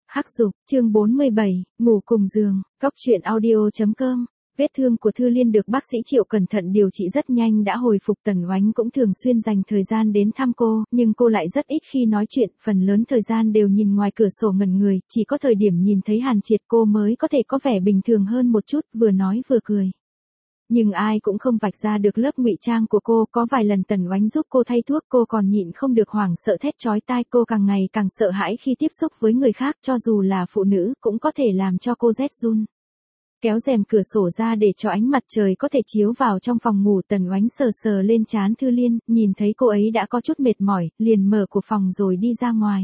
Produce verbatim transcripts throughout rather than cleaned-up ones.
Hắc Dục, chương bốn mươi bảy, ngủ cùng giường, Cốc truyện audio chấm com. Vết thương của Thư Liên được bác sĩ Triệu cẩn thận điều trị rất nhanh đã hồi phục. Tần Oánh cũng thường xuyên dành thời gian đến thăm cô, nhưng cô lại rất ít khi nói chuyện, phần lớn thời gian đều nhìn ngoài cửa sổ ngẩn người, chỉ có thời điểm nhìn thấy Hàn Triệt cô mới có thể có vẻ bình thường hơn một chút, vừa nói vừa cười. Nhưng ai cũng không vạch ra được lớp ngụy trang của cô, có vài lần Tần Oánh giúp cô thay thuốc cô còn nhịn không được hoảng sợ thét chói tai, cô càng ngày càng sợ hãi khi tiếp xúc với người khác, cho dù là phụ nữ cũng có thể làm cho cô rét run. Kéo rèm cửa sổ ra để cho ánh mặt trời có thể chiếu vào trong phòng ngủ, Tần Oánh sờ sờ lên trán Thư Liên, nhìn thấy cô ấy đã có chút mệt mỏi, liền mở cửa phòng rồi đi ra ngoài.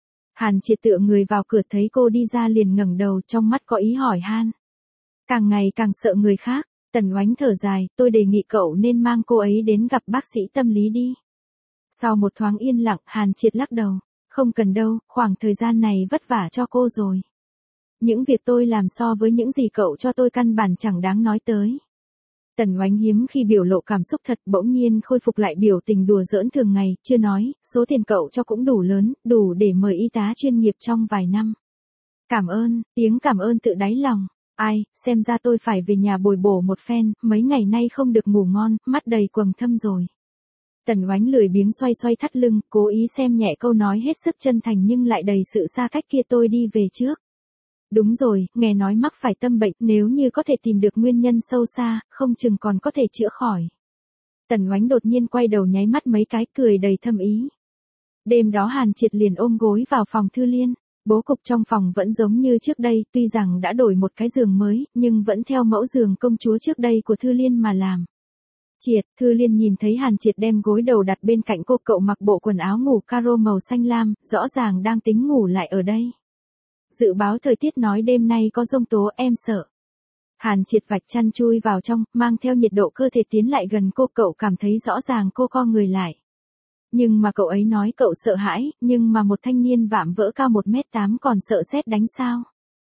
Hàn Triệt tựa người vào cửa thấy cô đi ra liền ngẩng đầu, trong mắt có ý hỏi han. Càng ngày càng sợ người khác. Tần Oánh thở dài, tôi đề nghị cậu nên mang cô ấy đến gặp bác sĩ tâm lý đi. Sau một thoáng yên lặng, Hàn Triệt lắc đầu. Không cần đâu, khoảng thời gian này vất vả cho cô rồi. Những việc tôi làm so với những gì cậu cho tôi căn bản chẳng đáng nói tới. Tần Oánh hiếm khi biểu lộ cảm xúc thật, bỗng nhiên khôi phục lại biểu tình đùa giỡn thường ngày, chưa nói, số tiền cậu cho cũng đủ lớn, đủ để mời y tá chuyên nghiệp trong vài năm. Cảm ơn, tiếng cảm ơn tự đáy lòng. Ai, xem ra tôi phải về nhà bồi bổ một phen, mấy ngày nay không được ngủ ngon, mắt đầy quầng thâm rồi. Tần Oánh lười biếng xoay xoay thắt lưng, cố ý xem nhẹ câu nói hết sức chân thành nhưng lại đầy sự xa cách kia, tôi đi về trước. Đúng rồi, nghe nói mắc phải tâm bệnh, nếu như có thể tìm được nguyên nhân sâu xa, không chừng còn có thể chữa khỏi. Tần Oánh đột nhiên quay đầu nháy mắt mấy cái, cười đầy thâm ý. Đêm đó Hàn Triệt liền ôm gối vào phòng Thư Liên. Bố cục trong phòng vẫn giống như trước đây, tuy rằng đã đổi một cái giường mới, nhưng vẫn theo mẫu giường công chúa trước đây của Thư Liên mà làm. Triệt, Thư Liên nhìn thấy Hàn Triệt đem gối đầu đặt bên cạnh cô, cậu mặc bộ quần áo ngủ caro màu xanh lam, rõ ràng đang tính ngủ lại ở đây. Dự báo thời tiết nói đêm nay có giông tố, em sợ. Hàn Triệt vạch chăn chui vào trong, mang theo nhiệt độ cơ thể tiến lại gần cô, cậu cảm thấy rõ ràng cô co người lại. Nhưng mà cậu ấy nói cậu sợ hãi, nhưng mà một thanh niên vạm vỡ cao một mét tám còn sợ sét đánh sao?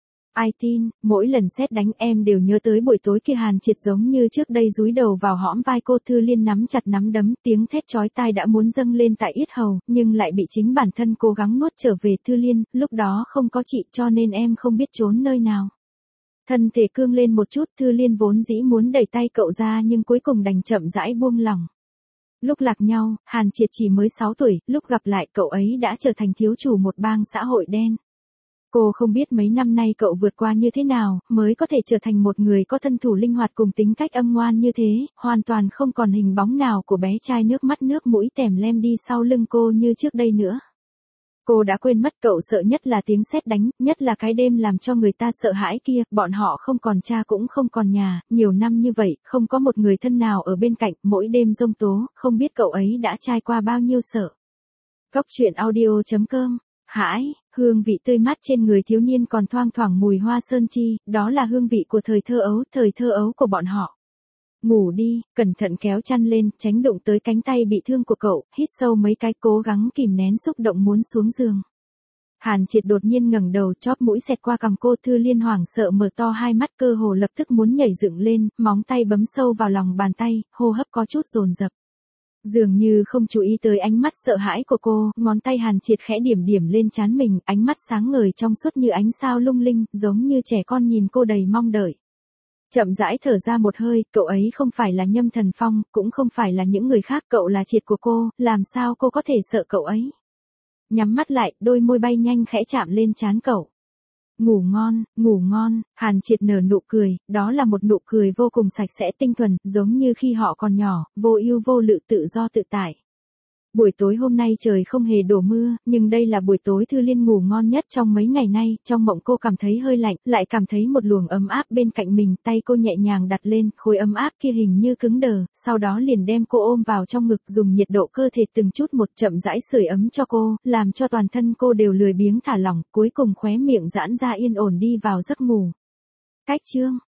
Ai tin, mỗi lần sét đánh em đều nhớ tới buổi tối kia. Hàn Triệt giống như trước đây dúi đầu vào hõm vai cô. Thư Liên nắm chặt nắm đấm, tiếng thét chói tai đã muốn dâng lên tại yết hầu, nhưng lại bị chính bản thân cố gắng nuốt trở về. Thư Liên, lúc đó không có chị cho nên em không biết trốn nơi nào. Thân thể cương lên một chút, Thư Liên vốn dĩ muốn đẩy tay cậu ra nhưng cuối cùng đành chậm rãi buông lỏng. Lúc lạc nhau, Hàn Triệt chỉ mới sáu tuổi, lúc gặp lại cậu ấy đã trở thành thiếu chủ một bang xã hội đen. Cô không biết mấy năm nay cậu vượt qua như thế nào, mới có thể trở thành một người có thân thủ linh hoạt cùng tính cách âm ngoan như thế, hoàn toàn không còn hình bóng nào của bé trai nước mắt nước mũi tèm lem đi sau lưng cô như trước đây nữa. Cô đã quên mất cậu sợ nhất là tiếng sét đánh, nhất là cái đêm làm cho người ta sợ hãi kia, bọn họ không còn cha cũng không còn nhà, nhiều năm như vậy, không có một người thân nào ở bên cạnh, mỗi đêm giông tố, không biết cậu ấy đã trải qua bao nhiêu sợ. Cốc truyện audio chấm com. Hãi, hương vị tươi mát trên người thiếu niên còn thoang thoảng mùi hoa sơn chi, đó là hương vị của thời thơ ấu, thời thơ ấu của bọn họ. Ngủ đi, cẩn thận kéo chăn lên, tránh đụng tới cánh tay bị thương của cậu, hít sâu mấy cái, cố gắng kìm nén xúc động muốn xuống giường. Hàn Triệt đột nhiên ngẩng đầu, chóp mũi xẹt qua cằm cô. Thư Liên hoảng sợ mở to hai mắt, cơ hồ lập tức muốn nhảy dựng lên, móng tay bấm sâu vào lòng bàn tay, hô hấp có chút dồn dập. Dường như không chú ý tới ánh mắt sợ hãi của cô, ngón tay Hàn Triệt khẽ điểm điểm lên trán mình, ánh mắt sáng ngời trong suốt như ánh sao lung linh, giống như trẻ con nhìn cô đầy mong đợi. Chậm rãi thở ra một hơi, cậu ấy không phải là Nhâm Thần Phong, cũng không phải là những người khác, cậu là Triệt của cô, làm sao cô có thể sợ cậu ấy. Nhắm mắt lại, đôi môi bay nhanh khẽ chạm lên trán cậu. Ngủ ngon, ngủ ngon, Hàn Triệt nở nụ cười, đó là một nụ cười vô cùng sạch sẽ tinh thuần, giống như khi họ còn nhỏ, vô ưu vô lự tự do tự tại. Buổi tối hôm nay trời không hề đổ mưa, nhưng đây là buổi tối Thư Liên ngủ ngon nhất trong mấy ngày nay, trong mộng cô cảm thấy hơi lạnh, lại cảm thấy một luồng ấm áp bên cạnh mình, tay cô nhẹ nhàng đặt lên, khối ấm áp kia hình như cứng đờ, sau đó liền đem cô ôm vào trong ngực, dùng nhiệt độ cơ thể từng chút một chậm rãi sưởi ấm cho cô, làm cho toàn thân cô đều lười biếng thả lỏng, cuối cùng khóe miệng giãn ra yên ổn đi vào giấc ngủ. Cách chương